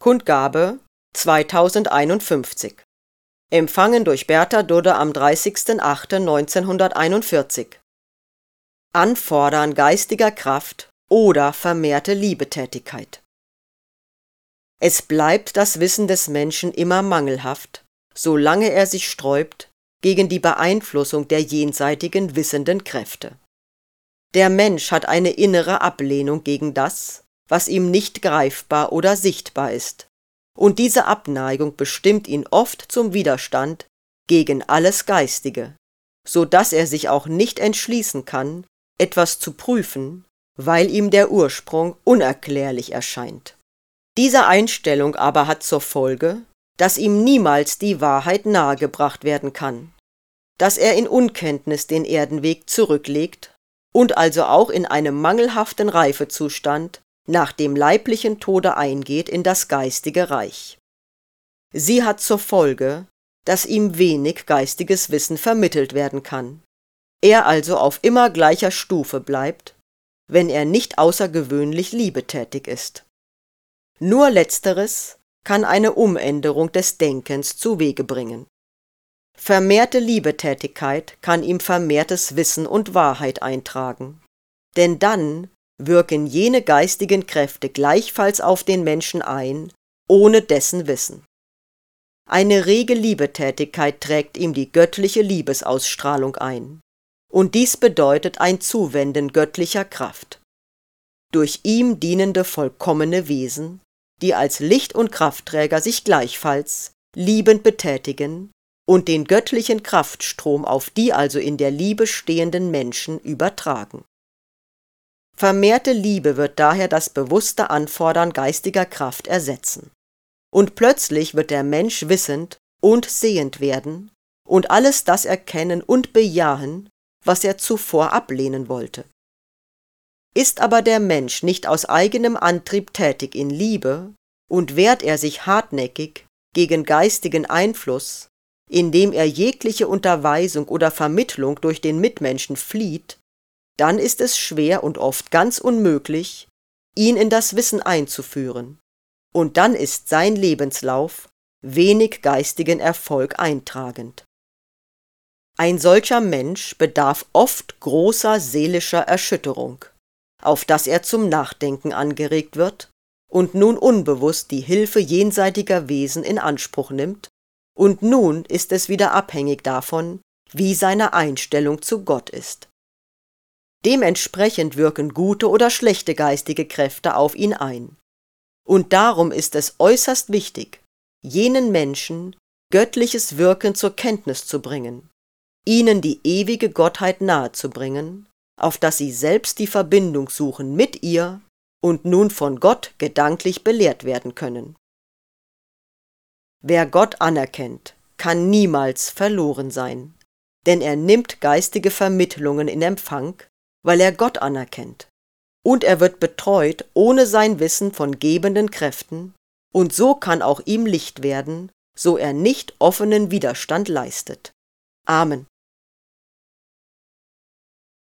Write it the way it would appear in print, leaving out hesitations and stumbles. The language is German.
Kundgabe 2051. Empfangen durch Bertha Dudde am 30.08.1941. Anfordern geistiger Kraft oder vermehrte Liebetätigkeit. Es bleibt das Wissen des Menschen immer mangelhaft, solange er sich sträubt gegen die Beeinflussung der jenseitigen wissenden Kräfte. Der Mensch hat eine innere Ablehnung gegen das, was ihm nicht greifbar oder sichtbar ist, und diese Abneigung bestimmt ihn oft zum Widerstand gegen alles Geistige, so dass er sich auch nicht entschließen kann, etwas zu prüfen, weil ihm der Ursprung unerklärlich erscheint. Diese Einstellung aber hat zur Folge, dass ihm niemals die Wahrheit nahegebracht werden kann, dass er in Unkenntnis den Erdenweg zurücklegt und also auch in einem mangelhaften Reifezustand nach dem leiblichen Tode eingeht in das geistige Reich. Sie hat zur Folge, dass ihm wenig geistiges Wissen vermittelt werden kann, er also auf immer gleicher Stufe bleibt, wenn er nicht außergewöhnlich liebetätig ist. Nur Letzteres kann eine Umänderung des Denkens zuwege bringen. Vermehrte Liebetätigkeit kann ihm vermehrtes Wissen und Wahrheit eintragen, denn dann wirken jene geistigen Kräfte gleichfalls auf den Menschen ein, ohne dessen Wissen. Eine rege Liebetätigkeit trägt ihm die göttliche Liebesausstrahlung ein, und dies bedeutet ein Zuwenden göttlicher Kraft. Durch ihm dienende vollkommene Wesen, die als Licht- und Kraftträger sich gleichfalls liebend betätigen und den göttlichen Kraftstrom auf die also in der Liebe stehenden Menschen übertragen. Vermehrte Liebe wird daher das bewusste Anfordern geistiger Kraft ersetzen. Und plötzlich wird der Mensch wissend und sehend werden und alles das erkennen und bejahen, was er zuvor ablehnen wollte. Ist aber der Mensch nicht aus eigenem Antrieb tätig in Liebe und wehrt er sich hartnäckig gegen geistigen Einfluss, indem er jegliche Unterweisung oder Vermittlung durch den Mitmenschen flieht, dann ist es schwer und oft ganz unmöglich, ihn in das Wissen einzuführen, und dann ist sein Lebenslauf wenig geistigen Erfolg eintragend. Ein solcher Mensch bedarf oft großer seelischer Erschütterung, auf dass er zum Nachdenken angeregt wird und nun unbewusst die Hilfe jenseitiger Wesen in Anspruch nimmt, und nun ist es wieder abhängig davon, wie seine Einstellung zu Gott ist. Dementsprechend wirken gute oder schlechte geistige Kräfte auf ihn ein. Und darum ist es äußerst wichtig, jenen Menschen göttliches Wirken zur Kenntnis zu bringen, ihnen die ewige Gottheit nahezubringen, auf dass sie selbst die Verbindung suchen mit ihr und nun von Gott gedanklich belehrt werden können. Wer Gott anerkennt, kann niemals verloren sein, denn er nimmt geistige Vermittlungen in Empfang, weil er Gott anerkennt, und er wird betreut ohne sein Wissen von gebenden Kräften, und so kann auch ihm Licht werden, so er nicht offenen Widerstand leistet. Amen.